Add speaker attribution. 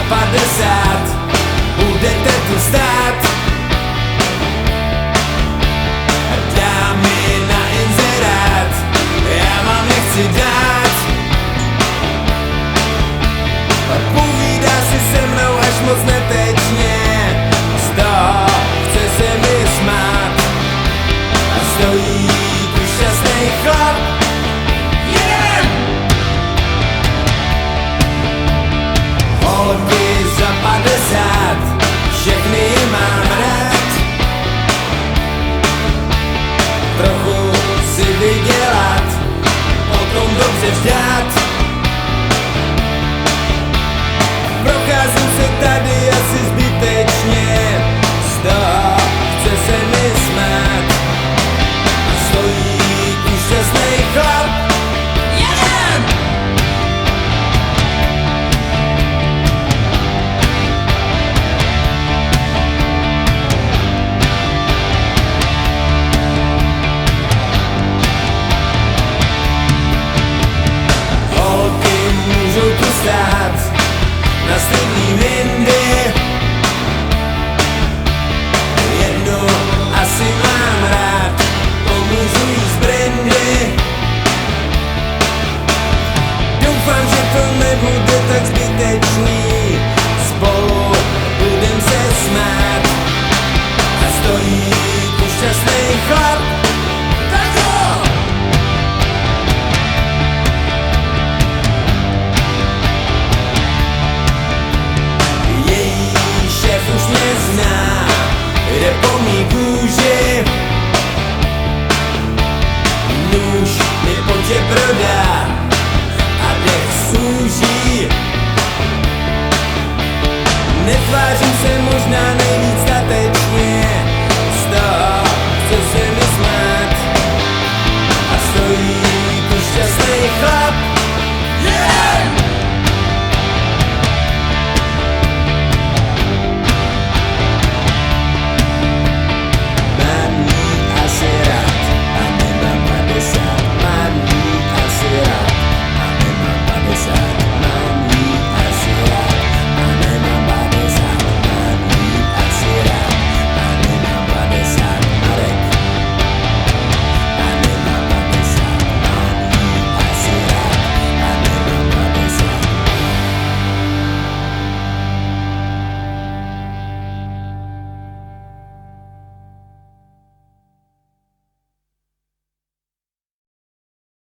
Speaker 1: 50, budete tu stát. Dámy na inzerát, já vám nechci dát. Povídá si se mnou až moc netečně, z toho chce se mi smát. A stojí tu šťastný chlap. Holky za 50, všechny mám rád. Trochu si vydělat, potom dobře vzdát. Procházím se tady asi zbytečně, z toho chce se mi smát. A stojí tu šťastný chlap. Můžou tu stát na stejný windy.